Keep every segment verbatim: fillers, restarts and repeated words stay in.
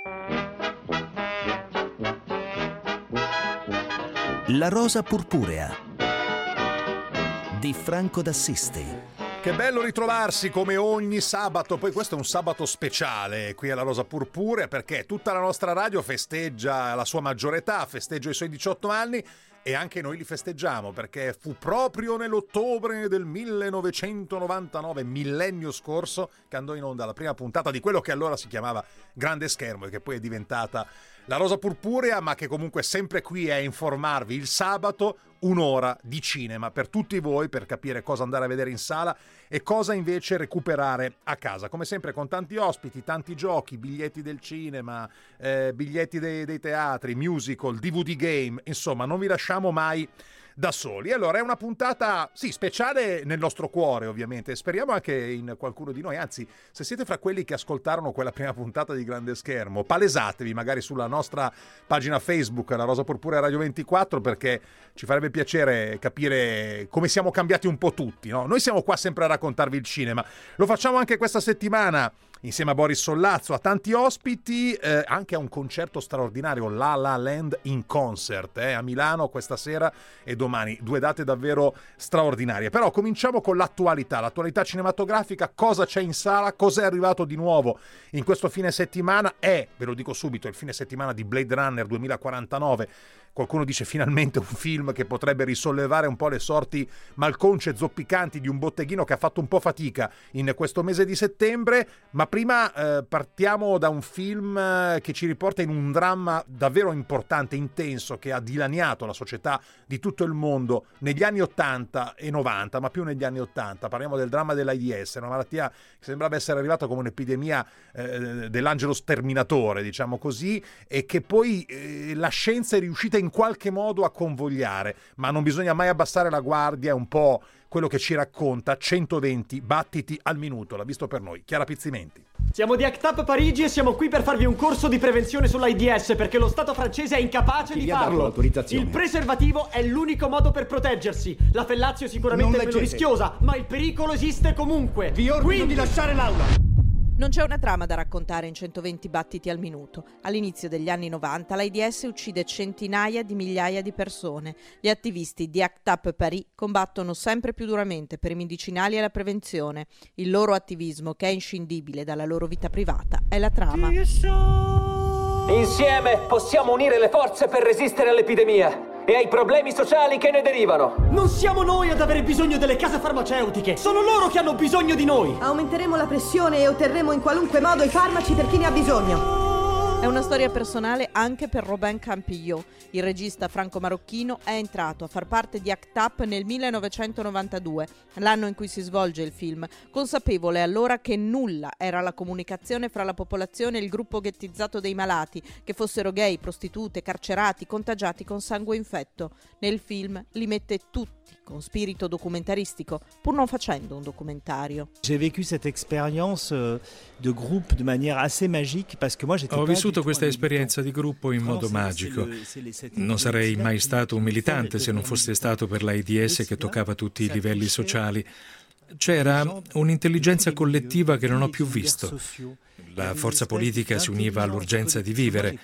La rosa purpurea di Franco d'Assisi. Che bello ritrovarsi come ogni sabato, poi questo è un sabato speciale qui alla Rosa Purpurea perché tutta la nostra radio festeggia la sua maggiore età, festeggia i suoi diciotto anni e anche noi li festeggiamo perché fu proprio nell'ottobre del millenovecentonovantanove, millennio scorso, che andò in onda la prima puntata di quello che allora si chiamava Grande Schermo e che poi è diventata la Rosa Purpurea, ma che comunque sempre qui è a informarvi il sabato un'ora di cinema per tutti voi, per capire cosa andare a vedere in sala e cosa invece recuperare a casa. Come sempre con tanti ospiti, tanti giochi, biglietti del cinema, eh, biglietti dei, dei teatri, musical, D V D game, insomma non vi lasciamo mai da soli. Allora è una puntata, sì, speciale nel nostro cuore ovviamente, speriamo anche in qualcuno di noi, anzi se siete fra quelli che ascoltarono quella prima puntata di Grande Schermo, palesatevi magari sulla nostra pagina Facebook, la Rosa Purpurea Radio ventiquattro, perché ci farebbe piacere capire come siamo cambiati un po' tutti, no? Noi siamo qua sempre a raccontarvi il cinema, lo facciamo anche questa settimana insieme a Boris Sollazzo, a tanti ospiti, eh, anche a un concerto straordinario, La La Land in concert, eh, a Milano questa sera e domani, due date davvero straordinarie. Però cominciamo con l'attualità, l'attualità cinematografica, cosa c'è in sala, cosa è arrivato di nuovo in questo fine settimana. È, ve lo dico subito, il fine settimana di Blade Runner duemilaquarantanove. Qualcuno dice finalmente un film che potrebbe risollevare un po' le sorti malconce, zoppicanti di un botteghino che ha fatto un po' fatica in questo mese di settembre, ma prima eh, partiamo da un film che ci riporta in un dramma davvero importante, intenso, che ha dilaniato la società di tutto il mondo negli anni ottanta e novanta, ma più negli anni ottanta. Parliamo del dramma dell'AIDS, una malattia che sembrava essere arrivata come un'epidemia eh, dell'angelo sterminatore, diciamo così, e che poi eh, la scienza è riuscita in in qualche modo a convogliare, ma non bisogna mai abbassare la guardia, è un po' quello che ci racconta centoventi battiti al minuto, l'ha visto per noi Chiara Pizzimenti. Siamo di ACT UP Parigi e siamo qui per farvi un corso di prevenzione sull'AIDS perché lo Stato francese è incapace Chi di vi ha dato farlo. l'autorizzazione? Il preservativo è l'unico modo per proteggersi. La fellatio sicuramente Non è meno leggete. rischiosa, ma il pericolo esiste comunque. Vi ordino Quindi di lasciare l'aula. Non c'è una trama da raccontare in centoventi battiti al minuto. All'inizio degli anni novanta l'AIDS uccide centinaia di migliaia di persone. Gli attivisti di ACT UP Paris combattono sempre più duramente per i medicinali e la prevenzione. Il loro attivismo, che è inscindibile dalla loro vita privata, è la trama. Insieme possiamo unire le forze per resistere all'epidemia e ai problemi sociali che ne derivano. non siamo noi ad avere bisogno delle case farmaceutiche, sono loro che hanno bisogno di noi. Aumenteremo la pressione e otterremo in qualunque modo i farmaci per chi ne ha bisogno. È una storia personale anche per Robin Campillo. Il regista franco-marocchino è entrato a far parte di ACT UP nel millenovecentonovantadue, l'anno in cui si svolge il film, consapevole allora che nulla era la comunicazione fra la popolazione e il gruppo ghettizzato dei malati, che fossero gay, prostitute, carcerati, contagiati con sangue infetto. Nel film li mette tutti con spirito documentaristico, pur non facendo un documentario. J'ai vécu cette expérience de groupe de manière assez magique parce que moi j'étais Ho vissuto questa esperienza di gruppo in modo magico. Non sarei mai stato un militante se non fosse stato per l'AIDS che toccava tutti i livelli sociali. C'era un'intelligenza collettiva che non ho più visto. La forza politica si univa all'urgenza di vivere.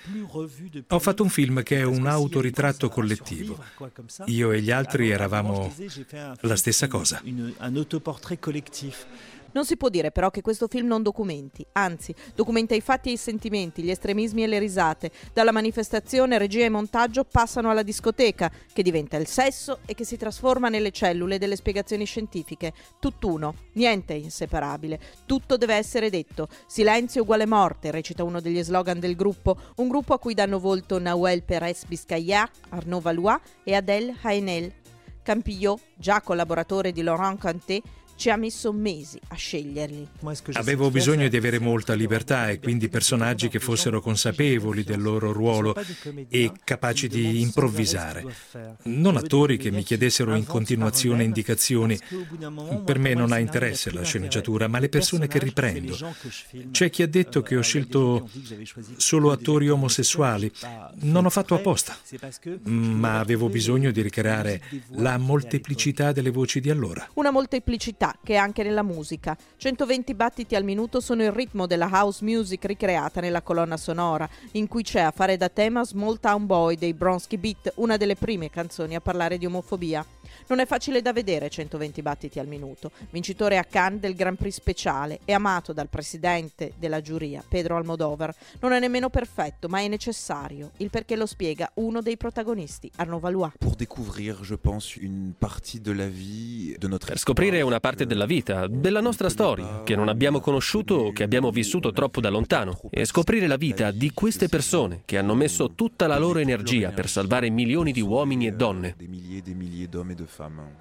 Ho fatto un film che è un autoritratto collettivo. Io e gli altri eravamo la stessa cosa. Un autoportrait collectif. Non si può dire però che questo film non documenti, anzi, documenta i fatti e i sentimenti, gli estremismi e le risate. Dalla manifestazione, regia e montaggio passano alla discoteca, che diventa il sesso e che si trasforma nelle cellule delle spiegazioni scientifiche. Tutt'uno, niente è inseparabile, tutto deve essere detto. Silenzio uguale morte, recita uno degli slogan del gruppo, un gruppo a cui danno volto Nahuel Pérez Biscayar, Arnaud Valois e Adèle Haenel. Campillo, già collaboratore di Laurent Cantet, ci ha messo mesi a sceglierli. Avevo bisogno di avere molta libertà e quindi personaggi che fossero consapevoli del loro ruolo e capaci di improvvisare. Non attori che mi chiedessero in continuazione indicazioni. Per me non ha interesse la sceneggiatura, ma le persone che riprendo. C'è chi ha detto che ho scelto solo attori omosessuali. Non ho fatto apposta, ma avevo bisogno di ricreare la molteplicità delle voci di allora. Una molteplicità velocidà che è anche nella musica. centoventi battiti al minuto sono il ritmo della house music ricreata nella colonna sonora, in cui c'è a fare da tema Small Town Boy dei Bronski Beat, una delle prime canzoni a parlare di omofobia. Non è facile da vedere centoventi battiti al minuto, vincitore a Cannes del Grand Prix speciale e amato dal presidente della giuria, Pedro Almodovar. Non è nemmeno perfetto, ma è necessario, il perché lo spiega uno dei protagonisti, Arnaud Valois. Pour découvrir, je pense, une partie de la vie de notre Per scoprire una parte della vita, della nostra storia, che non abbiamo conosciuto o che abbiamo vissuto troppo da lontano, e scoprire la vita di queste persone che hanno messo tutta la loro energia per salvare milioni di uomini e donne. Des milliers, des milliers d'hommes et de femmes.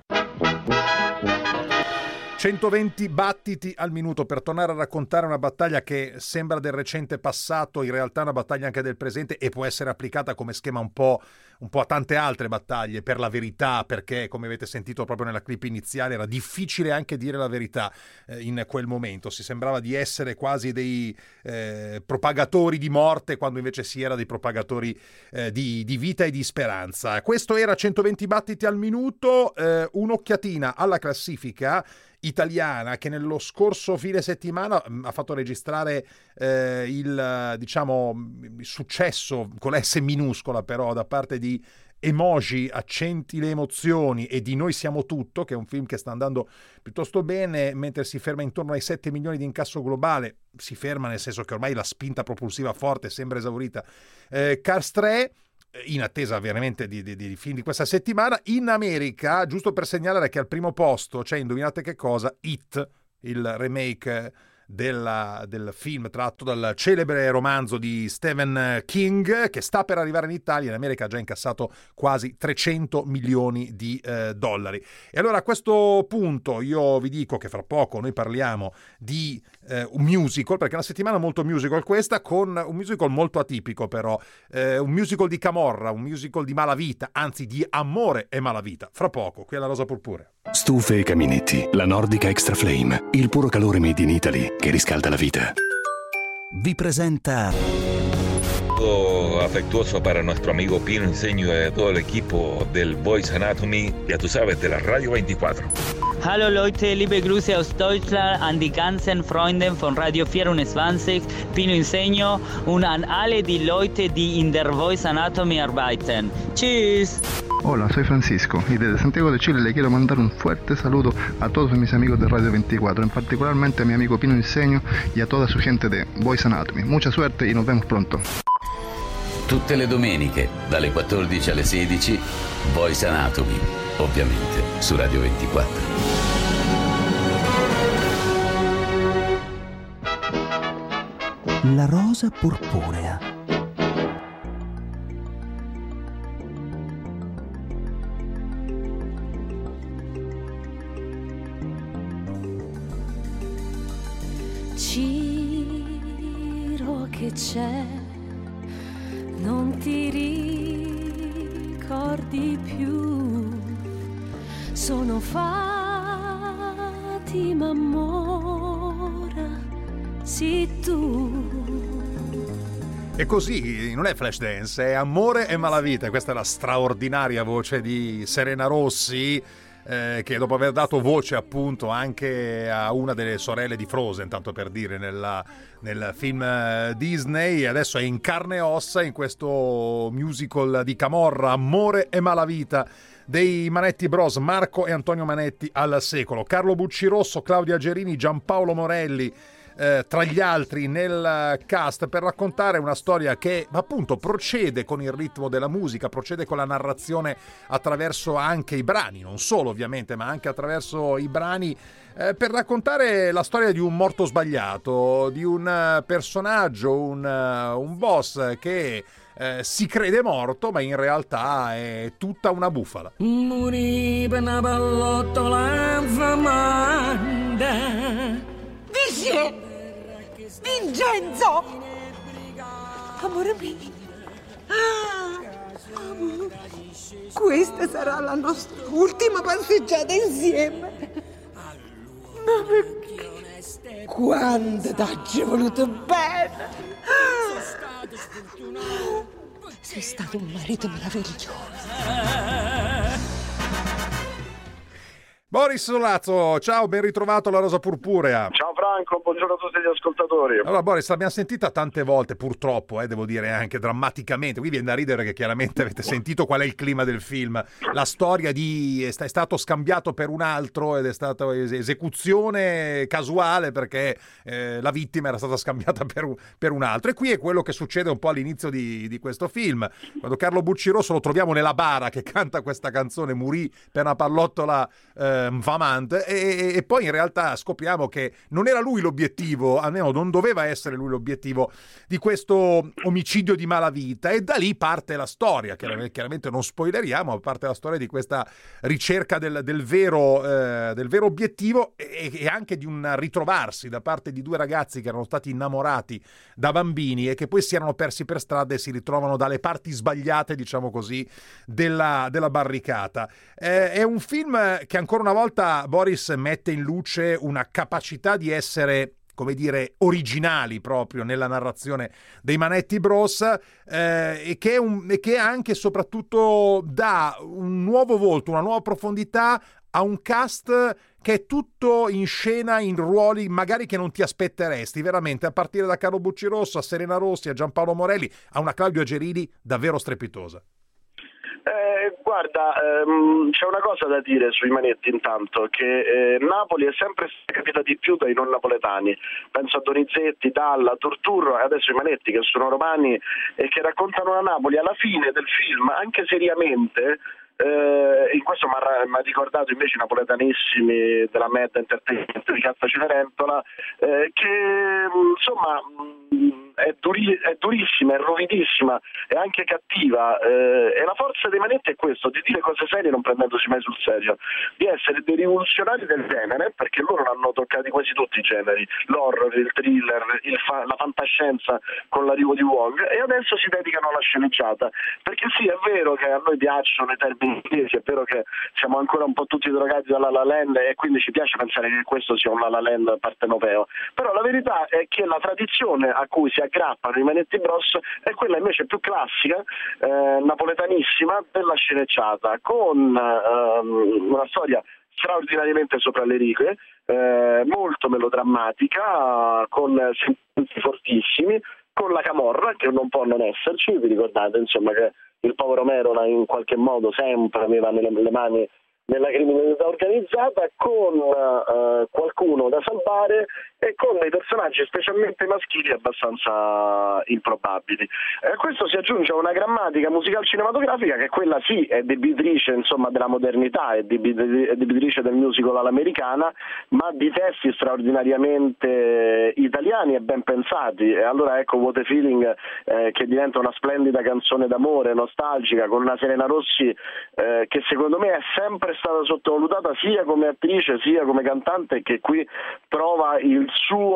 centoventi battiti al minuto per tornare a raccontare una battaglia che sembra del recente passato, in realtà è una battaglia anche del presente e può essere applicata come schema un po', un po' a tante altre battaglie, per la verità, perché come avete sentito proprio nella clip iniziale era difficile anche dire la verità eh, in quel momento, si sembrava di essere quasi dei eh, propagatori di morte quando invece si era dei propagatori eh, di, di vita e di speranza. Questo era centoventi battiti al minuto, eh, un'occhiatina alla classifica italiana che nello scorso fine settimana ha fatto registrare eh, il diciamo il successo con la S minuscola però da parte di Emoji, accenti le emozioni e di Noi siamo tutto, che è un film che sta andando piuttosto bene, mentre si ferma intorno ai sette milioni di incasso globale. Si ferma nel senso che ormai la spinta propulsiva forte sembra esaurita. eh, Cars tre, in attesa veramente di, di, di film di questa settimana. In America, giusto per segnalare che al primo posto c'è, indovinate che cosa, It, il remake della, del film tratto dal celebre romanzo di Stephen King, che sta per arrivare in Italia. In America ha già incassato quasi trecento milioni di eh, dollari. E allora a questo punto io vi dico che fra poco noi parliamo di eh, un musical, perché è una settimana molto musical questa, con un musical molto atipico però, eh, un musical di Camorra, un musical di malavita, anzi di amore e malavita. Fra poco, qui alla Rosa Purpurea. Stufe e caminetti, la Nordica Extra Flame, il puro calore made in Italy che riscalda la vita. Vi presenta afectuoso para nuestro amigo Pino Inseño y todo el equipo del Voice Anatomy, ya tú sabes, de la Radio veinticuatro. Hallo Leute, liebe Grüße aus Deutschland an die ganzen Freunde von Radio vierundzwanzig, Pino Inseño und an alle die Leute, die in der Voice Anatomy arbeiten. Tschüss. Hola, soy Francisco y desde Santiago de Chile le quiero mandar un fuerte saludo a todos mis amigos de Radio veinticuatro, en particularmente a mi amigo Pino Inseño y a toda su gente de Voice Anatomy. Mucha suerte y nos vemos pronto. Tutte le domeniche, dalle quattordici alle sedici, Voice Anatomy, ovviamente su Radio ventiquattro. La Rosa Purpurea. Ciro che c'è, non ti ricordi più, sono Fatima Mora, sì tu. E così non è Flashdance, è Amore e Malavita. Questa è la straordinaria voce di Serena Rossi, Eh, che dopo aver dato voce appunto anche a una delle sorelle di Frozen, tanto per dire, nella, nel film Disney, adesso è in carne e ossa in questo musical di Camorra, Amore e Malavita, dei Manetti Bros, Marco e Antonio Manetti al secolo. Carlo Buccirosso, Claudia Gerini, Giampaolo Morelli Eh, tra gli altri nel cast, per raccontare una storia che appunto procede con il ritmo della musica, procede con la narrazione attraverso anche i brani, non solo ovviamente, ma anche attraverso i brani, eh, per raccontare la storia di un morto sbagliato, di un personaggio, un, un boss che eh, si crede morto ma in realtà è tutta una bufala. Morì per una pallottola infamante. Dice Vincenzo, amore mio, ah, amore, questa sarà la nostra ultima passeggiata insieme. Ma perché? Quanto t'ho voluto bene. Ah, sei stato un marito meraviglioso. Boris Sollazzo, ciao, ben ritrovato alla Rosa Purpurea. Ciao Franco, buongiorno a tutti gli ascoltatori. Allora Boris, l'abbiamo sentita tante volte, purtroppo, eh, devo dire anche drammaticamente, qui viene da ridere perché chiaramente avete sentito qual è il clima del film, la storia di è stato scambiato per un altro ed è stata esecuzione casuale perché eh, la vittima era stata scambiata per un, per un altro, e qui è quello che succede un po' all'inizio di, di questo film, quando Carlo Buccirosso lo troviamo nella bara che canta questa canzone Murì per una pallottola eh, Famant, e, e poi in realtà scopriamo che non era lui l'obiettivo, almeno non doveva essere lui l'obiettivo di questo omicidio di malavita, e da lì parte la storia, chiaramente, chiaramente non spoileriamo, parte la storia di questa ricerca del, del, vero, eh, del vero obiettivo e, e anche di un ritrovarsi da parte di due ragazzi che erano stati innamorati da bambini e che poi si erano persi per strada e si ritrovano dalle parti sbagliate, diciamo così, della, della barricata. Eh, è un film che ancora una volta, Boris, mette in luce una capacità di essere, come dire, originali proprio nella narrazione dei Manetti Bros, eh, e, che è un, e che anche e soprattutto dà un nuovo volto, una nuova profondità a un cast che è tutto in scena in ruoli magari che non ti aspetteresti, veramente, a partire da Carlo Buccirosso a Serena Rossi a Giampaolo Morelli a una Claudia Gerini davvero strepitosa. Eh, guarda, ehm, c'è una cosa da dire sui Manetti intanto, che eh, Napoli è sempre capita di più dai non napoletani, penso a Donizetti, Dalla, Turturro e adesso i Manetti, che sono romani e che raccontano la Napoli alla fine del film, anche seriamente. Eh, in questo mi ha ricordato invece i napoletanissimi della Med Entertainment di Cazzo Cenerentola, eh, che insomma è, duri- è durissima, è ruvidissima, è anche cattiva, eh, e la forza dei Manetti è questo, di dire cose serie non prendendosi mai sul serio, di essere dei rivoluzionari del genere, perché loro hanno toccati quasi tutti i generi, l'horror, il thriller, il fa- la fantascienza con l'arrivo di Wong, e adesso si dedicano alla sceneggiata, perché sì, è vero che a noi piacciono i termini inglesi, è vero che siamo ancora un po' tutti drogati dalla La La Land e quindi ci piace pensare che questo sia un La La Land partenopeo, però la verità è che la tradizione a cui si aggrappano i Manetti Bros è quella invece più classica, eh, napoletanissima, della sceneggiata, con ehm, una storia straordinariamente sopra le righe, eh, molto melodrammatica, con sentimenti fortissimi, con la camorra che non può non esserci, vi ricordate insomma che il povero Merola in qualche modo sempre aveva nelle, le mani nella criminalità organizzata, con uh, qualcuno da salvare e con dei personaggi specialmente maschili abbastanza improbabili. A questo si aggiunge una grammatica musicale cinematografica che quella sì è debitrice insomma della modernità, è debitrice del musical all'americana, ma di testi straordinariamente italiani e ben pensati, e allora ecco What a Feeling, eh, che diventa una splendida canzone d'amore nostalgica con una Serena Rossi eh, che secondo me è sempre stata sottovalutata sia come attrice sia come cantante, che qui trova il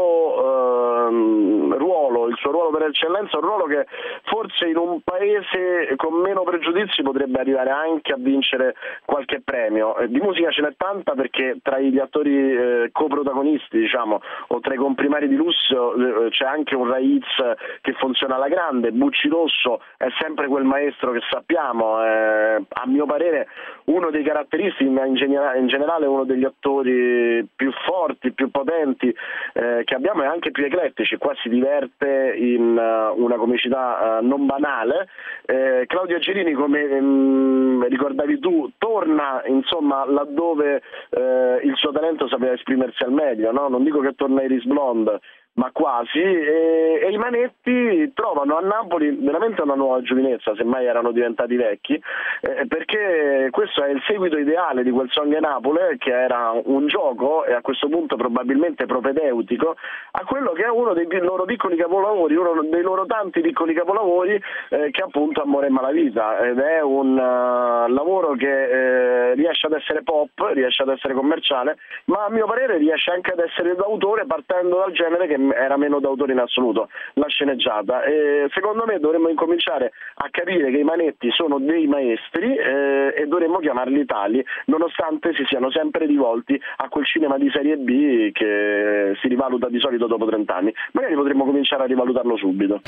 suo ehm, ruolo, il suo ruolo per eccellenza, un ruolo che forse in un paese con meno pregiudizi potrebbe arrivare anche a vincere qualche premio. Di musica ce n'è tanta, perché tra gli attori eh, coprotagonisti, diciamo, o tra i comprimari di lusso eh, c'è anche un Raiz che funziona alla grande, Buccirosso è sempre quel maestro che sappiamo, eh, a mio parere uno dei caratteristici, ma in, genera- in generale uno degli attori più forti, più potenti eh, che abbiamo, e anche più eclettici. Qua si diverte in uh, una comicità uh, non banale. eh, Claudia Gerini, come um, ricordavi tu, torna insomma laddove uh, il suo talento sapeva esprimersi al meglio, no? Non dico che torna Iris Blonde, ma quasi, e, e i Manetti trovano a Napoli veramente una nuova giovinezza, semmai erano diventati vecchi, eh, perché questo è il seguito ideale di quel Song e Napoli, che era un gioco e a questo punto probabilmente propedeutico a quello che è uno dei loro piccoli capolavori, uno dei loro tanti piccoli capolavori, eh, che è appunto Amore e Malavita, ed è un uh, lavoro che eh, riesce ad essere pop, riesce ad essere commerciale, ma a mio parere riesce anche ad essere d'autore, partendo dal genere che era meno d'autore in assoluto, la sceneggiata. E secondo me dovremmo incominciare a capire che i Manetti sono dei maestri eh, e dovremmo chiamarli tali, nonostante si siano sempre rivolti a quel cinema di serie B che si rivaluta di solito dopo trent'anni. Magari potremmo cominciare a rivalutarlo subito.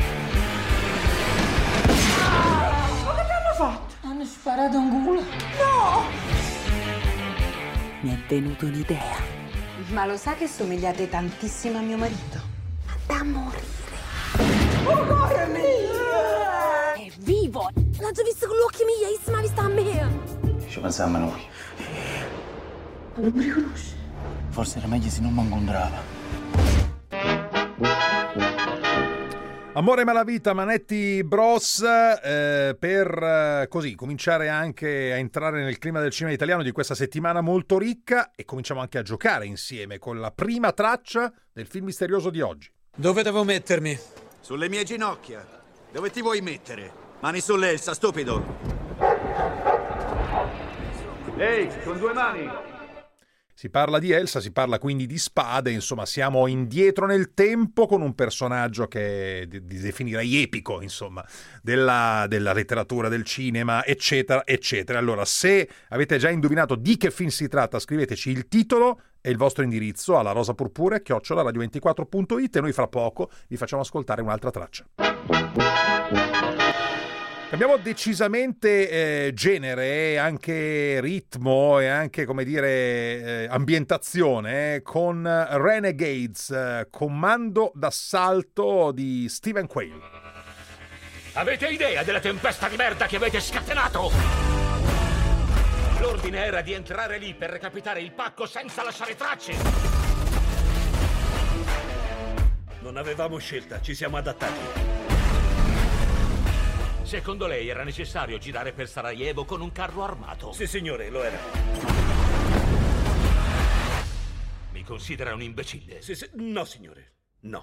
Ma che hanno fatto? Hanno sparato un culo. No! mi è venuta un'idea. Ma lo sa che somigliate tantissimo a mio marito? Da morire. Oh, cuore mio! È vivo! L'ho già visto con gli occhi miei, si ma vista a me! Ci pensiamo a noi. Non mi riconosce. Forse era meglio se non mi incontrava. Amore Malavita, Manetti Bros, eh, per eh, così cominciare anche a entrare nel clima del cinema italiano di questa settimana molto ricca, e cominciamo anche a giocare insieme con la prima traccia del film misterioso di oggi. Dove devo mettermi? Sulle mie ginocchia. Dove ti vuoi mettere? Mani sull'elsa, stupido. Ehi, con due mani! Si parla di Elsa, si parla quindi di spade, insomma siamo indietro nel tempo con un personaggio che di, di definirei epico, insomma, della, della letteratura, del cinema, eccetera, eccetera. Allora, se avete già indovinato di che film si tratta, scriveteci il titolo e il vostro indirizzo alla rosapurpurea chiocciola radio ventiquattro punto it e noi fra poco vi facciamo ascoltare un'altra traccia. Cambiamo decisamente eh, genere, anche ritmo e anche, come dire, eh, ambientazione eh, con Renegades, eh, comando d'assalto di Stephen Quayle. Avete idea della tempesta di merda che avete scatenato? L'ordine era di entrare lì per recapitare il pacco senza lasciare tracce. Non avevamo scelta, ci siamo adattati. Secondo lei era necessario girare per Sarajevo con un carro armato? Sì, signore, lo era. Mi considera un imbecille? Sì, sì. No, signore, no.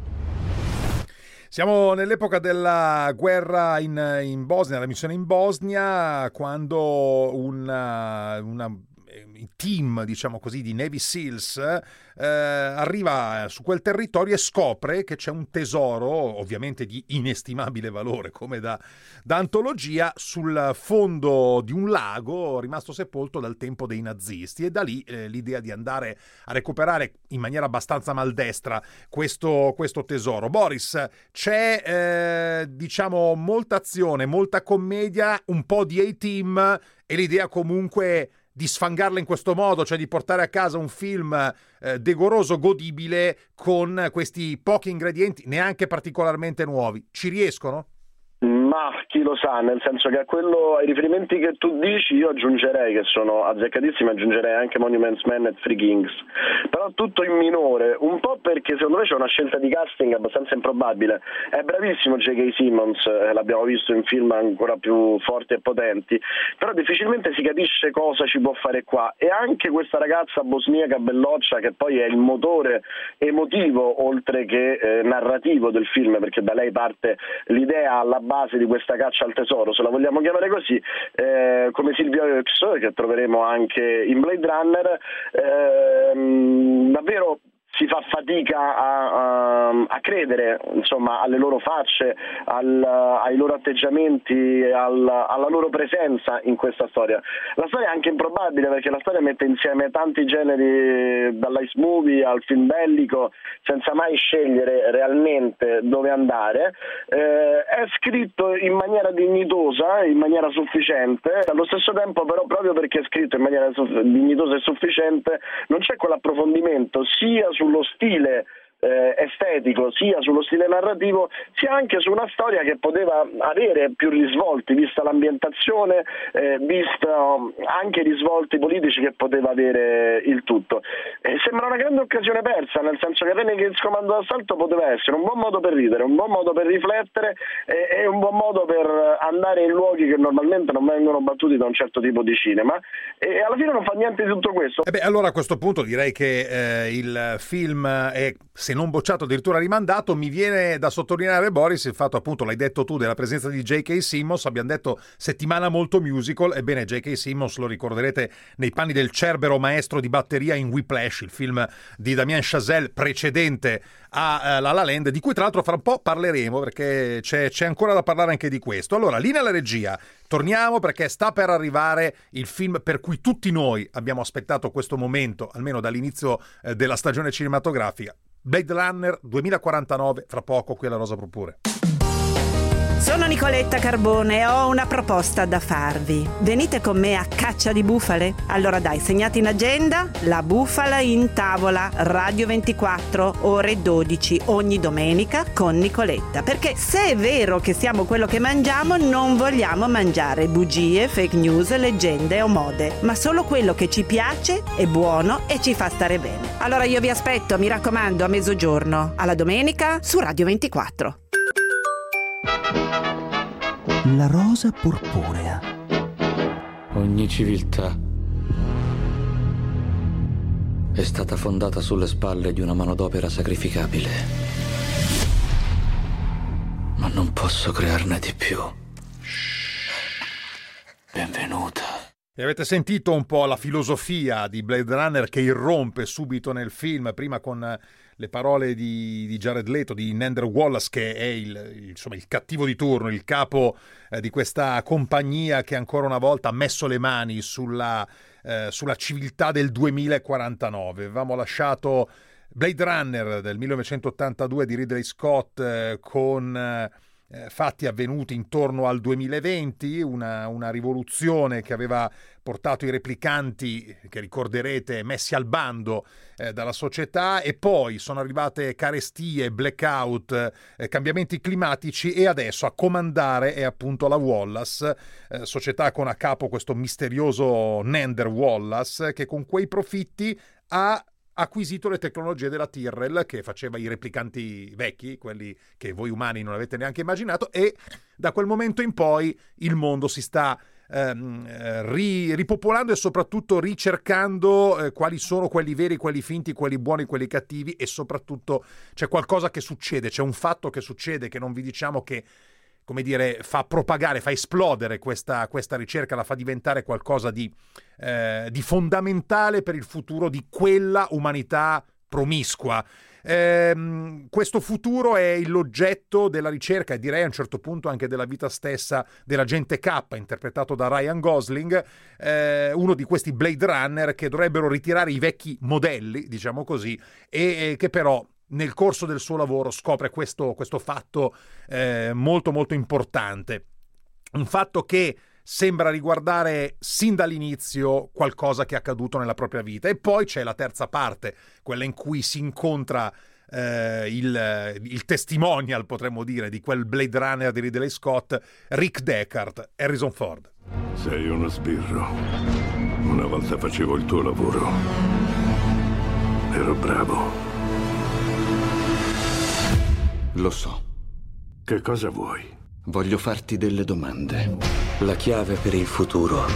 Siamo nell'epoca della guerra in, in Bosnia, la missione in Bosnia, quando una, una team, diciamo così, di Navy Seals eh, arriva su quel territorio e scopre che c'è un tesoro, ovviamente di inestimabile valore, come da, da antologia, sul fondo di un lago rimasto sepolto dal tempo dei nazisti, e da lì eh, l'idea di andare a recuperare in maniera abbastanza maldestra questo, questo tesoro. Boris, c'è eh, diciamo molta azione, molta commedia, un po' di A-Team e l'idea comunque di sfangarla in questo modo, cioè di portare a casa un film eh, decoroso, godibile, con questi pochi ingredienti neanche particolarmente nuovi. Ci riescono? Ma chi lo sa, nel senso che a quello, ai riferimenti che tu dici, io aggiungerei, che sono azzeccatissimi, aggiungerei anche Monuments Men e Three Kings, però tutto in minore, un po' perché secondo me c'è una scelta di casting abbastanza improbabile. È bravissimo J K. Simmons, eh, l'abbiamo visto in film ancora più forti e potenti, però difficilmente si capisce cosa ci può fare qua, e anche questa ragazza bosniaca belloccia, che poi è il motore emotivo oltre che eh, narrativo del film, perché da lei parte l'idea alla base di questa caccia al tesoro, se la vogliamo chiamare così, eh, come Sylvia Oaks, che troveremo anche in Blade Runner. eh, davvero si fa fatica a, a, a credere, insomma, alle loro facce, al, ai loro atteggiamenti, al, alla loro presenza in questa storia. La storia è anche improbabile, perché la storia mette insieme tanti generi, dall'ice movie al film bellico, senza mai scegliere realmente dove andare. Eh, è scritto in maniera dignitosa, in maniera sufficiente, allo stesso tempo però, proprio perché è scritto in maniera dignitosa e sufficiente, non c'è quell'approfondimento sia su sullo stile eh, estetico, sia sullo stile narrativo, sia anche su una storia che poteva avere più risvolti, vista l'ambientazione, eh, vista anche i risvolti politici che poteva avere il tutto. Eh, sembra una grande occasione persa, nel senso che Renegades Comando d'Assalto poteva essere un buon modo per ridere, un buon modo per riflettere e, e un buon modo per andare in luoghi che normalmente non vengono battuti da un certo tipo di cinema, e alla fine non fa niente di tutto questo. Eh beh, allora a questo punto direi che eh, il film è, se non bocciato, addirittura rimandato. Mi viene da sottolineare, Boris, il fatto, appunto, l'hai detto tu, della presenza di J K. Simmons. Abbiamo detto settimana molto musical. Ebbene, J K. Simmons lo ricorderete nei panni del Cerbero maestro di batteria in Whiplash, il film di Damien Chazelle precedente a uh, La La Land, di cui tra l'altro fra un po' parleremo, perché c'è, c'è ancora da parlare anche di questo. Allora, linea alla regia, torniamo perché sta per arrivare il film per cui tutti noi abbiamo aspettato questo momento, almeno dall'inizio eh, della stagione cinematografica. Blade Runner duemilaquarantanove, fra poco qui alla Rosa Purpurea. Sono Nicoletta Carbone e ho una proposta da farvi. Venite con me a caccia di bufale? Allora dai, segnate in agenda La bufala in tavola, Radio ventiquattro, ore dodici, ogni domenica con Nicoletta. Perché se è vero che siamo quello che mangiamo, non vogliamo mangiare bugie, fake news, leggende o mode, ma solo quello che ci piace, è buono e ci fa stare bene. Allora io vi aspetto, mi raccomando, a mezzogiorno, alla domenica su Radio ventiquattro. La rosa purpurea. Ogni civiltà è stata fondata sulle spalle di una manodopera sacrificabile. Ma non posso crearne di più. Benvenuta. E avete sentito un po' la filosofia di Blade Runner che irrompe subito nel film, prima con le parole di, di Jared Leto, di Nander Wallace, che è il, il, insomma, il cattivo di turno, il capo eh, di questa compagnia che ancora una volta ha messo le mani sulla, eh, sulla civiltà del duemilaquarantanove. Avevamo lasciato Blade Runner del millenovecentottantadue di Ridley Scott eh, con... Eh, fatti avvenuti intorno al duemilaventi, una, una rivoluzione che aveva portato i replicanti, che ricorderete, messi al bando eh, dalla società, e poi sono arrivate carestie, blackout, eh, cambiamenti climatici, e adesso a comandare è appunto la Wallace, eh, società con a capo questo misterioso Nander Wallace, che con quei profitti ha acquisito le tecnologie della Tyrrell, che faceva i replicanti vecchi, quelli che voi umani non avete neanche immaginato, e da quel momento in poi il mondo si sta ehm, ri, ripopolando e soprattutto ricercando eh, quali sono quelli veri, quelli finti, quelli buoni, quelli cattivi, e soprattutto c'è qualcosa che succede, c'è un fatto che succede che non vi diciamo, che, come dire, fa propagare, fa esplodere questa, questa ricerca, la fa diventare qualcosa di, eh, di fondamentale per il futuro di quella umanità promiscua. Eh, questo futuro è l'oggetto della ricerca, e direi a un certo punto anche della vita stessa dell'agente K, interpretato da Ryan Gosling, eh, uno di questi Blade Runner che dovrebbero ritirare i vecchi modelli, diciamo così, e, e che però nel corso del suo lavoro scopre questo, questo fatto eh, molto molto importante, un fatto che sembra riguardare sin dall'inizio qualcosa che è accaduto nella propria vita. E poi c'è la terza parte, quella in cui si incontra eh, il, il testimonial, potremmo dire, di quel Blade Runner di Ridley Scott, Rick Deckard, Harrison Ford. Sei uno sbirro. Una volta facevo il tuo lavoro. Ero bravo. Lo so. Che cosa vuoi? Voglio farti delle domande. La chiave per il futuro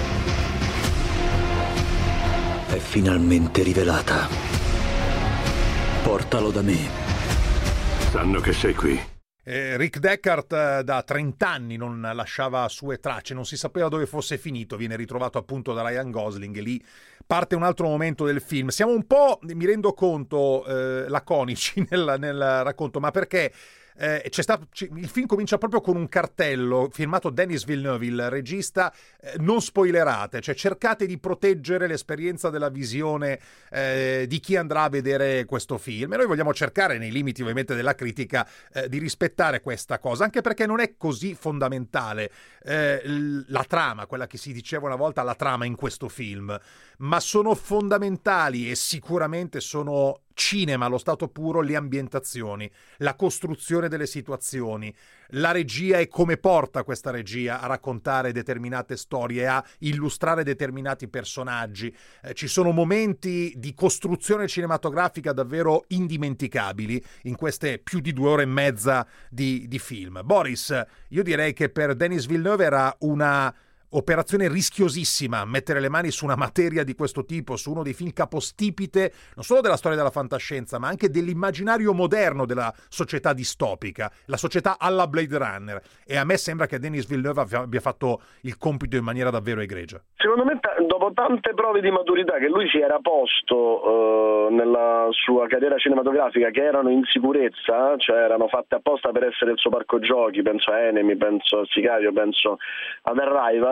è finalmente rivelata. Portalo da me. Sanno che sei qui. Eh, Rick Deckard eh, da trent'anni non lasciava sue tracce, non si sapeva dove fosse finito, viene ritrovato appunto da Ryan Gosling, e lì parte un altro momento del film. Siamo un po', mi rendo conto, eh, laconici nel, nel racconto, ma perché eh, c'è stato, il film comincia proprio con un cartello firmato Denis Villeneuve, il regista, eh, non spoilerate, cioè cercate di proteggere l'esperienza della visione eh, di chi andrà a vedere questo film, e noi vogliamo cercare, nei limiti ovviamente della critica, eh, di rispettare questa cosa, anche perché non è così fondamentale eh, la trama, quella che si diceva una volta, la trama in questo film, ma sono fondamentali, e sicuramente sono cinema allo stato puro, le ambientazioni, la costruzione delle situazioni, la regia e come porta questa regia a raccontare determinate storie, a illustrare determinati personaggi. Eh, ci sono momenti di costruzione cinematografica davvero indimenticabili in queste più di due ore e mezza di, di film. Boris, io direi che per Denis Villeneuve era una operazione rischiosissima mettere le mani su una materia di questo tipo, su uno dei film capostipite non solo della storia della fantascienza, ma anche dell'immaginario moderno della società distopica, la società alla Blade Runner, e a me sembra che Denis Villeneuve abbia fatto il compito in maniera davvero egregia. Secondo me, dopo tante prove di maturità che lui si era posto eh, nella sua carriera cinematografica, che erano in sicurezza, cioè erano fatte apposta per essere il suo parco giochi, penso a Enemy, penso a Sicario, penso ad Arrival,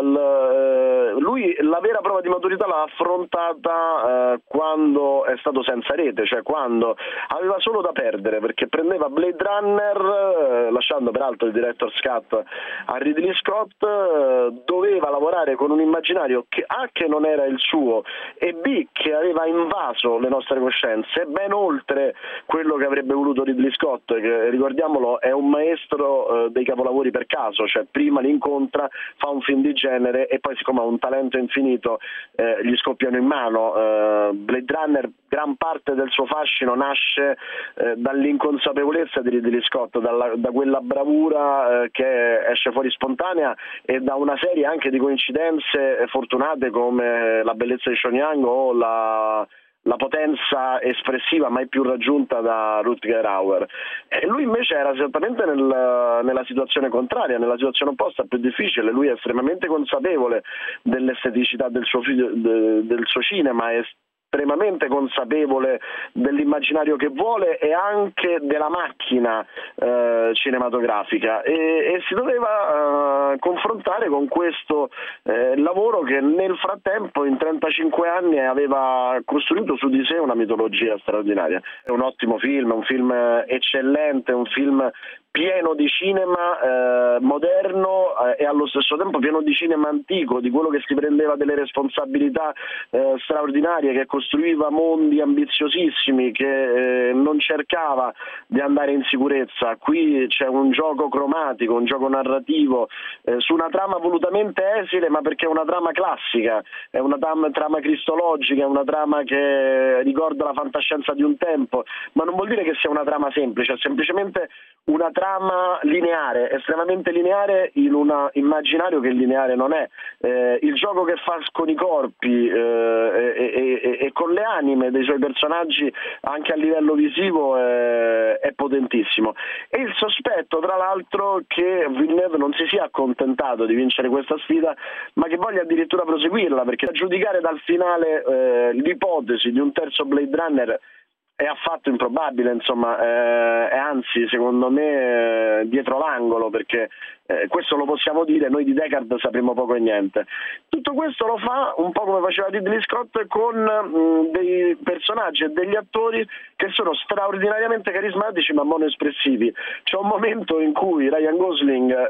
l- lui la vera prova di maturità l'ha affrontata eh, quando è stato senza rete, cioè quando aveva solo da perdere, perché prendeva Blade Runner, eh, lasciando peraltro il director's cut a Ridley Scott, eh, doveva lavorare con un immaginario che A che non era il suo e B che aveva invaso le nostre coscienze ben oltre quello che avrebbe voluto Ridley Scott, che ricordiamolo è un maestro eh, dei capolavori per caso, cioè prima li incontra, fa un film di genere e poi siccome ha un talento infinito eh, gli scoppiano in mano. eh, Blade Runner, gran parte del suo fascino nasce eh, dall'inconsapevolezza di Ridley Scott, dalla, da quella bravura eh, che esce fuori spontanea e da una serie anche di coincidenze fortunate come La bellezza di Sean Young o la la potenza espressiva mai più raggiunta da Rutger Hauer. E lui invece era esattamente nel, nella situazione contraria, nella situazione opposta, più difficile. Lui è estremamente consapevole dell'esteticità del suo, de, del suo cinema, è estremamente consapevole dell'immaginario che vuole e anche della macchina eh, cinematografica e, e si doveva eh, confrontare con questo eh, lavoro che nel frattempo in trentacinque anni aveva costruito su di sé una mitologia straordinaria. È un ottimo film, un film eccellente, un film pieno di cinema eh, moderno eh, e allo stesso tempo pieno di cinema antico, di quello che si prendeva delle responsabilità eh, straordinarie, che costruiva mondi ambiziosissimi, che eh, non cercava di andare in sicurezza. Qui c'è un gioco cromatico, un gioco narrativo eh, su una trama volutamente esile, ma perché è una trama classica, è una trama, trama cristologica, è una trama che ricorda la fantascienza di un tempo, ma non vuol dire che sia una trama semplice, è semplicemente una trama lineare, estremamente lineare in un immaginario che lineare non è. Eh, il gioco che fa con i corpi eh, e, e, e con le anime dei suoi personaggi anche a livello visivo è, è potentissimo. E il sospetto, tra l'altro, che Villeneuve non si sia accontentato di vincere questa sfida, ma che voglia addirittura proseguirla, perché a giudicare dal finale eh, l'ipotesi di un terzo Blade Runner è affatto improbabile, insomma, eh, è anzi secondo me eh, dietro l'angolo, perché eh, questo lo possiamo dire, noi di Deckard sapremo poco e niente. Tutto questo lo fa un po' come faceva Ridley Scott con mh, dei personaggi e degli attori che sono straordinariamente carismatici ma monoespressivi. C'è un momento in cui Ryan Gosling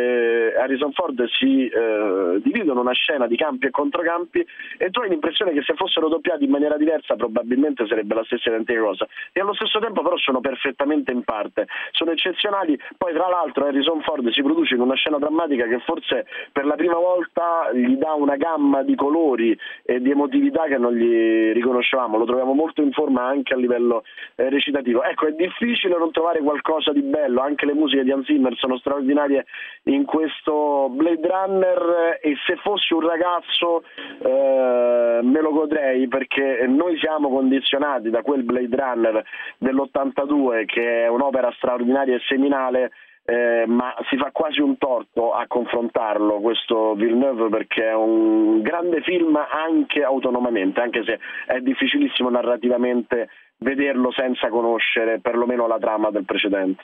e Harrison Ford si eh, dividono una scena di campi e controcampi e tu hai l'impressione che se fossero doppiati in maniera diversa probabilmente sarebbe la stessa identica cosa, e allo stesso tempo però sono perfettamente in parte, sono eccezionali. Poi tra l'altro Harrison Ford si produce in una scena drammatica che forse per la prima volta gli dà una gamma di colori e di emotività che non gli riconoscevamo, lo troviamo molto in forma anche a livello eh, recitativo. Ecco, è difficile non trovare qualcosa di bello, anche le musiche di Hans Zimmer sono straordinarie in questo Blade Runner e se fossi un ragazzo eh, me lo godrei, perché noi siamo condizionati da quel Blade Runner dell'ottantadue che è un'opera straordinaria e seminale. Eh, ma si fa quasi un torto a confrontarlo questo Villeneuve, perché è un grande film anche autonomamente, anche se è difficilissimo narrativamente vederlo senza conoscere perlomeno la trama del precedente.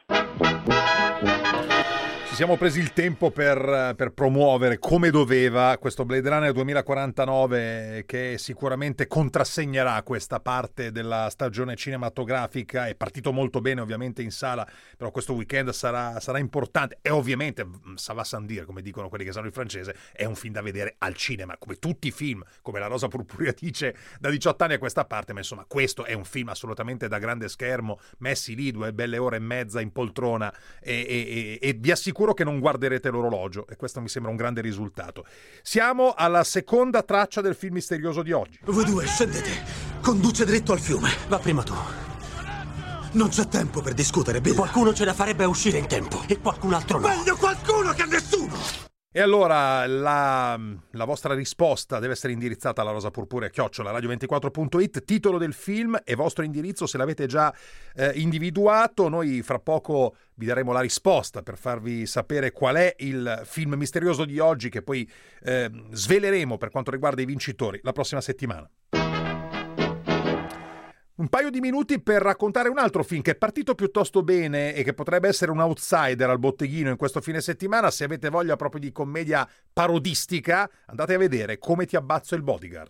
Ci siamo presi il tempo per, per promuovere come doveva questo Blade Runner duemilaquarantanove, che sicuramente contrassegnerà questa parte della stagione cinematografica. È partito molto bene ovviamente in sala, però questo weekend sarà, sarà importante e ovviamente ça va sans dire, come dicono quelli che sanno il francese, è un film da vedere al cinema, come tutti i film, come La Rosa Purpurea dice da diciotto anni a questa parte, ma insomma questo è un film assolutamente da grande schermo, messi lì due belle ore e mezza in poltrona e, e, e, e vi assicuro che non guarderete l'orologio, e questo mi sembra un grande risultato. Siamo alla seconda traccia del film misterioso di oggi. Voi due scendete, conduce dritto al fiume. Va prima tu. Non c'è tempo per discutere, Bill. Qualcuno ce la farebbe a uscire in tempo e qualcun altro no. Meglio qualcuno che nessuno! E allora la, la vostra risposta deve essere indirizzata alla rosa purpurea chiocciola radio ventiquattro punto it, titolo del film e vostro indirizzo se l'avete già eh, individuato. Noi fra poco vi daremo la risposta per farvi sapere qual è il film misterioso di oggi, che poi eh, sveleremo per quanto riguarda i vincitori la prossima settimana. un paio di minuti per raccontare un altro film che è partito piuttosto bene e che potrebbe essere un outsider al botteghino in questo fine settimana. Se avete voglia proprio di commedia parodistica, andate a vedere Come ti abbazzo il bodyguard.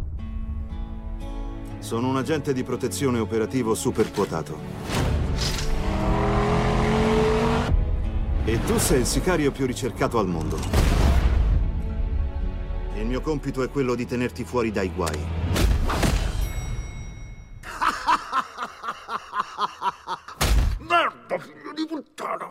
Sono un agente di protezione operativo super quotato. E tu sei il sicario più ricercato al mondo. Il mio compito è quello di tenerti fuori dai guai. Merda, figlio di puttana!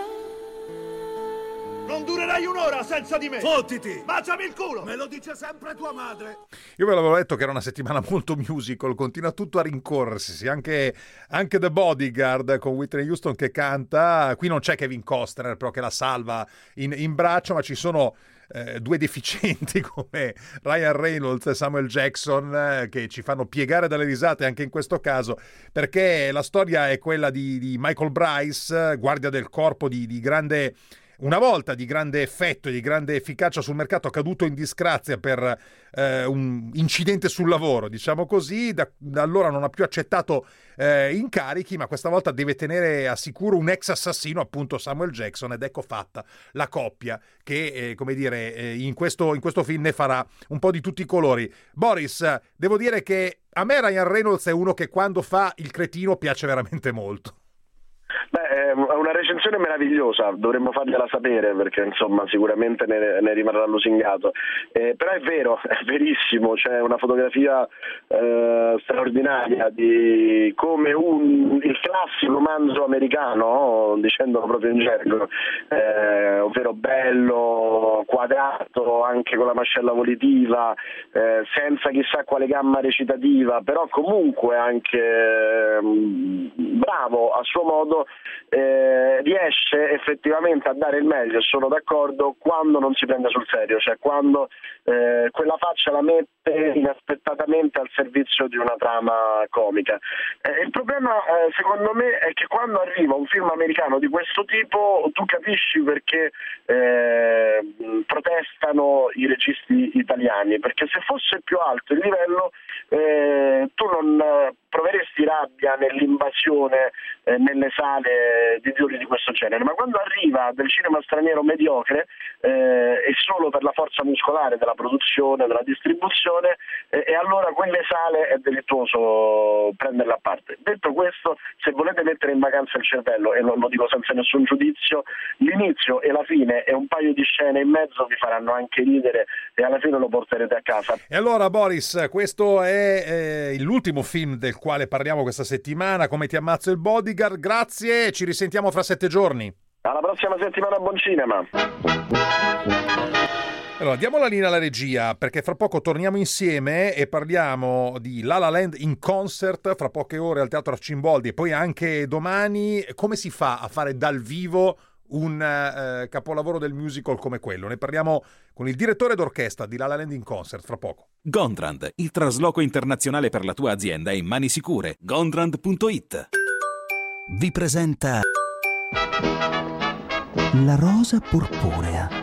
Non durerai un'ora senza di me! Fottiti! Baciami il culo! Me lo dice sempre tua madre! Io ve l'avevo detto che era una settimana molto musical, continua tutto a rincorrersi, anche, anche The Bodyguard con Whitney Houston che canta. Qui non c'è Kevin Costner però che la salva in, in braccio, ma ci sono eh, due deficienti come Ryan Reynolds e Samuel Jackson eh, che ci fanno piegare dalle risate anche in questo caso, perché la storia è quella di, di Michael Bryce, guardia del corpo di, di grande... Una volta di grande effetto e di grande efficacia sul mercato, caduto in disgrazia per eh, un incidente sul lavoro, diciamo così, da, da allora non ha più accettato eh, incarichi, ma questa volta deve tenere a sicuro un ex assassino, appunto Samuel Jackson, ed ecco fatta la coppia che, eh, come dire, eh, in, questo, in questo film ne farà un po' di tutti i colori. Boris, devo dire che a me Ryan Reynolds è uno che quando fa il cretino piace veramente molto. Beh, è una recensione meravigliosa, dovremmo fargliela sapere perché insomma sicuramente ne, ne rimarrà lusingato, eh, però è vero, è verissimo, c'è una fotografia eh, straordinaria di come un, il classico romanzo americano, dicendolo proprio in gergo, eh, ovvero bello, quadrato, anche con la mascella volitiva, eh, senza chissà quale gamma recitativa, però comunque anche eh, bravo a suo modo. Eh, riesce effettivamente a dare il meglio, sono d'accordo, quando non si prende sul serio, cioè quando eh, quella faccia la mette inaspettatamente al servizio di una trama comica. Eh, il problema eh, secondo me è che quando arriva un film americano di questo tipo tu capisci perché eh, protestano i registi italiani, perché se fosse più alto il livello eh, tu non proveresti rabbia nell'invasione eh, nelle sale di titoli di questo genere, ma quando arriva del cinema straniero mediocre eh, e solo per la forza muscolare della produzione, della distribuzione, eh, e allora quelle sale è delittuoso prenderle a parte. Detto questo, se volete mettere in vacanza il cervello, e lo, lo dico senza nessun giudizio, l'inizio e la fine e un paio di scene in mezzo vi faranno anche ridere e alla fine lo porterete a casa. E allora Boris, questo è eh, l'ultimo film del quale parliamo questa settimana, Come ti ammazzo il bodyguard. Grazie, ci risentiamo fra sette giorni. Alla prossima settimana, buon cinema. Allora, diamo la linea alla regia perché fra poco torniamo insieme e parliamo di La La Land in concert fra poche ore al Teatro Arcimboldi e poi anche domani. Come si fa a fare dal vivo un eh, capolavoro del musical come quello? Ne parliamo con il direttore d'orchestra di La La Land in concert fra poco. Gondrand, il trasloco internazionale per la tua azienda in mani sicure. Gondrand punto it vi presenta La rosa purpurea.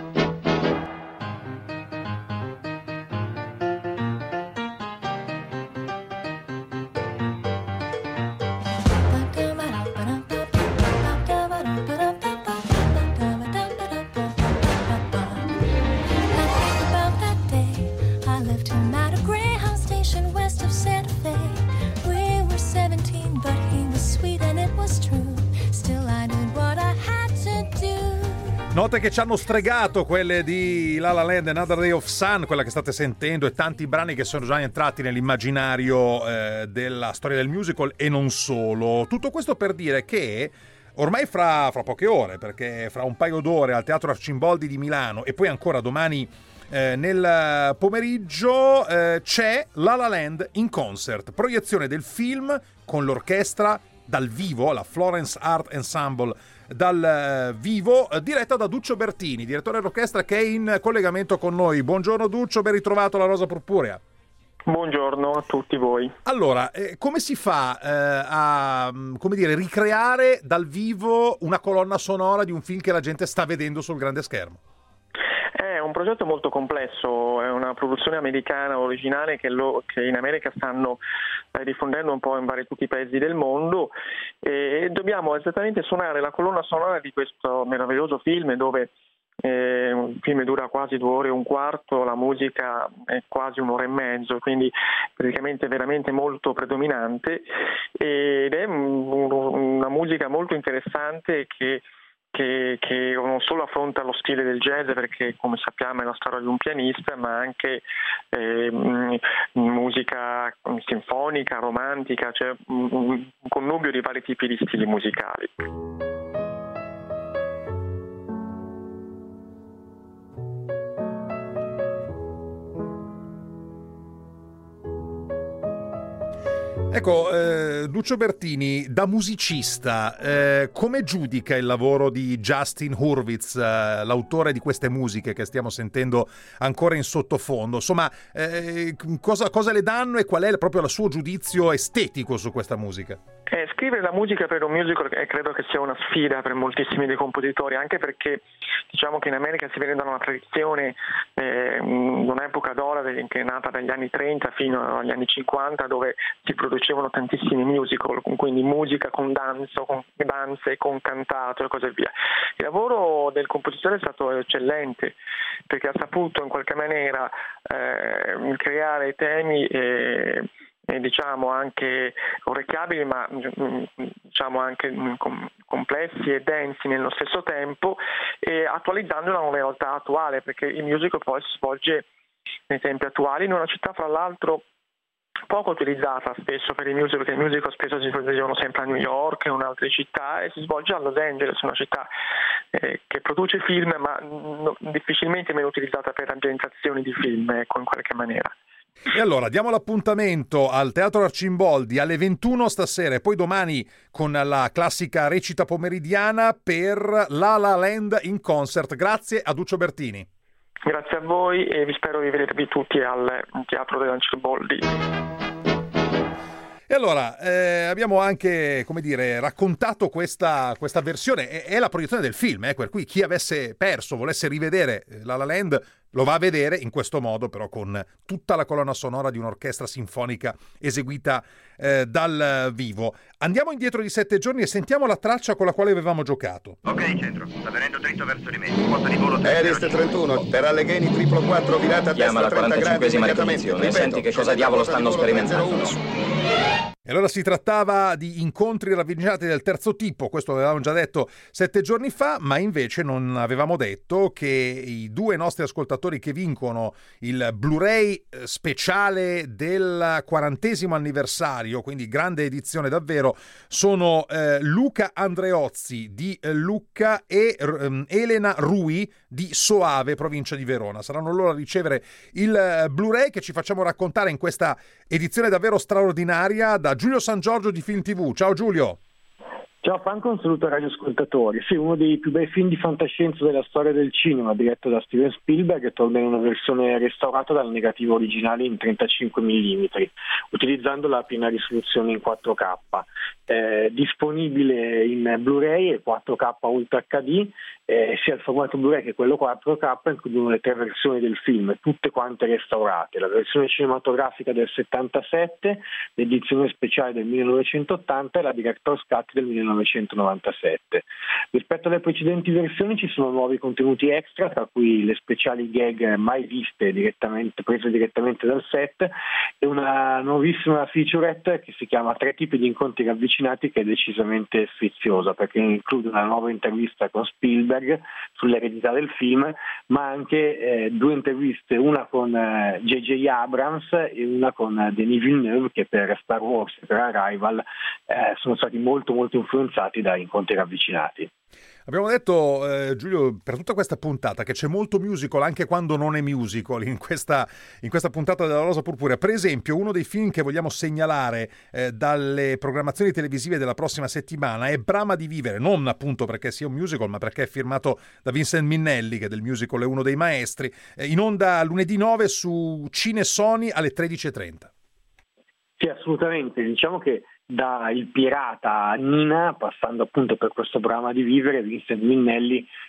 Note che ci hanno stregato quelle di La La Land, Another Day of Sun, quella che state sentendo, e tanti brani che sono già entrati nell'immaginario eh, della storia del musical e non solo. Tutto questo per dire che ormai fra, fra poche ore, perché fra un paio d'ore al Teatro Arcimboldi di Milano e poi ancora domani eh, nel pomeriggio eh, c'è La La Land in concert, proiezione del film con l'orchestra dal vivo, la Florence Art Ensemble dal vivo, diretta da Duccio Bertini, direttore d'orchestra, che è in collegamento con noi. Buongiorno Duccio, ben ritrovato alla Rosa Purpurea. Buongiorno a tutti voi. Allora, eh, come si fa eh, a come dire, ricreare dal vivo una colonna sonora di un film che la gente sta vedendo sul grande schermo? È un progetto molto complesso, è una produzione americana originale che, lo, che in America stanno stai diffondendo un po' in vari tutti i paesi del mondo, e dobbiamo esattamente suonare la colonna sonora di questo meraviglioso film dove Eh, un film dura quasi due ore e un quarto, la musica è quasi un'ora e mezzo, quindi praticamente veramente molto predominante, ed è un, una musica molto interessante che, che, che non solo affronta lo stile del jazz, perché come sappiamo è la storia di un pianista, ma anche eh, musica sinfonica, romantica, cioè un, un connubio di vari tipi di stili musicali. Ecco, eh, Duccio Bertini, da musicista, eh, come giudica il lavoro di Justin Hurwitz, eh, l'autore di queste musiche che stiamo sentendo ancora in sottofondo? Insomma, eh, cosa, cosa le danno e qual è proprio il suo giudizio estetico su questa musica? Eh, scrivere la musica per un musical eh, credo che sia una sfida per moltissimi dei compositori, anche perché diciamo che in America si viene da una tradizione, eh, un'epoca d'oro che è nata dagli anni trenta fino agli anni cinquanta, dove si producevano tantissimi musical, quindi musica con danzo, con danze, con cantato e così via. Il lavoro del compositore è stato eccellente, perché ha saputo in qualche maniera eh, creare temi e E diciamo anche orecchiabili, ma diciamo anche complessi e densi nello stesso tempo, e attualizzando una realtà attuale, perché il musical poi si svolge nei tempi attuali in una città fra l'altro poco utilizzata spesso per i musical, perché i musical spesso si svolgevano sempre a New York e in altre città, e si svolge a Los Angeles, una città eh, che produce film ma no, difficilmente meno utilizzata per ambientazioni di film, ecco, in qualche maniera. E allora diamo l'appuntamento al Teatro Arcimboldi alle ventuno stasera, e poi domani con la classica recita pomeridiana per La La Land in concert. Grazie a Duccio Bertini. Grazie a voi e vi spero di vedervi tutti al Teatro dell'Arcimboldi. E allora, eh, abbiamo anche, come dire, raccontato questa, questa versione, è, è la proiezione del film, eh, per cui chi avesse perso, volesse rivedere La La Land, lo va a vedere in questo modo, però con tutta la colonna sonora di un'orchestra sinfonica eseguita eh, dal vivo. Andiamo indietro di sette giorni e sentiamo la traccia con la quale avevamo giocato. Ok, centro, sta venendo dritto verso di me, quota di volo Erist trentuno, per Allegheny triplo quattro, virata a Chiama destra la trenta gradi quarantacinquesima immediatamente. ricognizione, Ripeto, senti che cosa diavolo stanno sperimentando. E allora si trattava di incontri ravvicinati del terzo tipo, questo avevamo già detto sette giorni fa, ma invece non avevamo detto che i due nostri ascoltatori che vincono il Blu-ray speciale del quarantesimo anniversario, quindi grande edizione davvero, sono eh, Luca Andreozzi di eh, Lucca e eh, Elena Rui di Soave, provincia di Verona. Saranno loro a ricevere il eh, Blu-ray che ci facciamo raccontare in questa edizione davvero straordinaria da Giulio San Giorgio di Film tivù. Ciao Giulio. Ciao Franco, un saluto ai radioascoltatori. Sì, uno dei più bei film di fantascienza della storia del cinema, diretto da Steven Spielberg, torna in una versione restaurata dal negativo originale in trentacinque millimetri, utilizzando la piena risoluzione in quattro K. Eh, disponibile in Blu-ray e quattro K Ultra acca di, eh, sia il formato Blu-ray che quello quattro K includono le tre versioni del film, tutte quante restaurate: la versione cinematografica del settantasette, l'edizione speciale del millenovecentottanta e la Director's Cut del millenovecentonovantasette. Rispetto alle precedenti versioni ci sono nuovi contenuti extra, tra cui le speciali gag mai viste direttamente, prese direttamente dal set, e una nuovissima featurette che si chiama Tre tipi di incontri ravvicinati, che è decisamente sfiziosa perché include una nuova intervista con Spielberg sull'eredità del film, ma anche eh, due interviste, una con eh, J J Abrams e una con eh, Denis Villeneuve, che per Star Wars e per Arrival eh, sono stati molto molto influenzati da incontri ravvicinati. Abbiamo detto, eh, Giulio, per tutta questa puntata che c'è molto musical anche quando non è musical in questa, in questa puntata della Rosa Purpurea. Per esempio, uno dei film che vogliamo segnalare eh, dalle programmazioni televisive della prossima settimana è Brama di vivere, non appunto perché sia un musical, ma perché è firmato da Vincent Minnelli, che del musical è uno dei maestri, eh, in onda lunedì nove su Cine Sony alle tredici e trenta. Sì, assolutamente. Diciamo che da Il pirata a Nina, passando appunto per questo Brama di vivere, Vincent Minnelli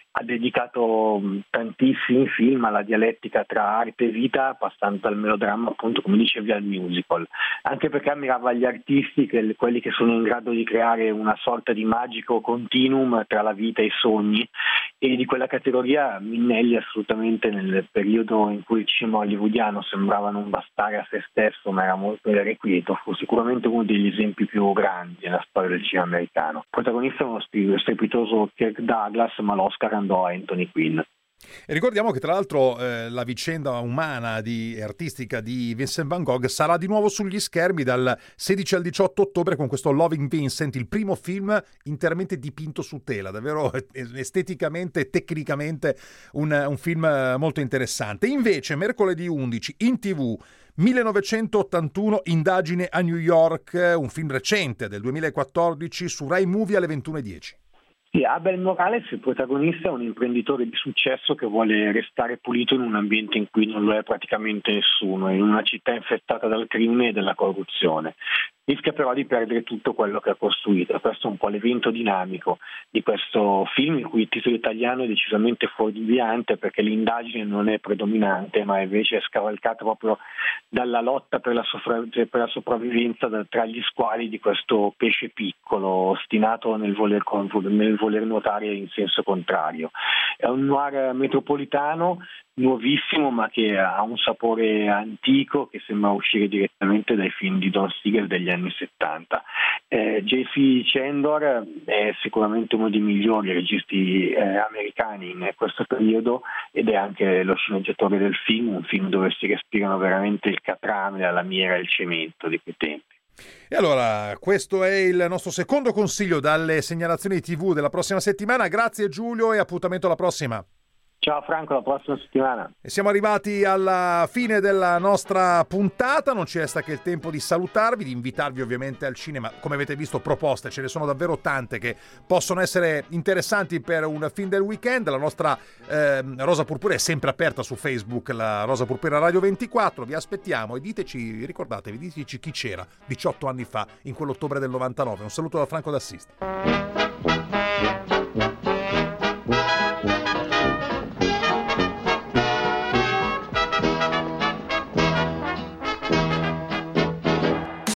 ha dedicato tantissimi film alla dialettica tra arte e vita, passando dal melodramma, appunto, come dicevi, al musical, anche perché ammirava gli artisti, che, quelli che sono in grado di creare una sorta di magico continuum tra la vita e i sogni, e di quella categoria Minnelli assolutamente, nel periodo in cui il cinema hollywoodiano sembrava non bastare a se stesso ma era molto irrequieto, fu sicuramente uno degli esempi più grandi nella storia del cinema americano. Il protagonista è uno strepitoso Kirk Douglas, ma l'Oscar andò a Anthony Quinn. E ricordiamo che tra l'altro eh, la vicenda umana di, e artistica di Vincent van Gogh sarà di nuovo sugli schermi dal sedici al diciotto ottobre con questo Loving Vincent, il primo film interamente dipinto su tela, davvero esteticamente e tecnicamente un, un film molto interessante. Invece mercoledì undici in tv millenovecentottantuno, Indagine a New York, un film recente del duemilaquattordici su Rai Movie alle ventuno e dieci. Sì, Abel Morales, il protagonista, è un imprenditore di successo che vuole restare pulito in un ambiente in cui non lo è praticamente nessuno, in una città infettata dal crimine e dalla corruzione. Rischia però di perdere tutto quello che ha costruito. Questo è un po' l'evento dinamico di questo film, in cui il titolo italiano è decisamente fuorviante, perché l'indagine non è predominante, ma invece è scavalcata proprio dalla lotta per la, soffra- per la sopravvivenza da, tra gli squali di questo pesce piccolo, ostinato nel voler, nel voler nuotare in senso contrario. È un noir metropolitano nuovissimo, ma che ha un sapore antico che sembra uscire direttamente dai film di Don Siegel degli anni settanta. Eh, J C Chandor è sicuramente uno dei migliori registi eh, americani in questo periodo, ed è anche lo sceneggiatore del film, un film dove si respirano veramente il catrame, la lamiera e il cemento di quei tempi. E allora, questo è il nostro secondo consiglio dalle segnalazioni tivù della prossima settimana. Grazie Giulio e appuntamento alla prossima. Ciao Franco, alla prossima settimana. E siamo arrivati alla fine della nostra puntata, non ci resta che il tempo di salutarvi, di invitarvi ovviamente al cinema. Come avete visto, proposte, ce ne sono davvero tante che possono essere interessanti per un film del weekend. La nostra eh, Rosa Purpura è sempre aperta su Facebook, la Rosa Purpura Radio ventiquattro, vi aspettiamo e diteci, ricordatevi, diteci chi c'era diciotto anni fa, in quell'ottobre del novantanove. Un saluto da Franco D'Assisti.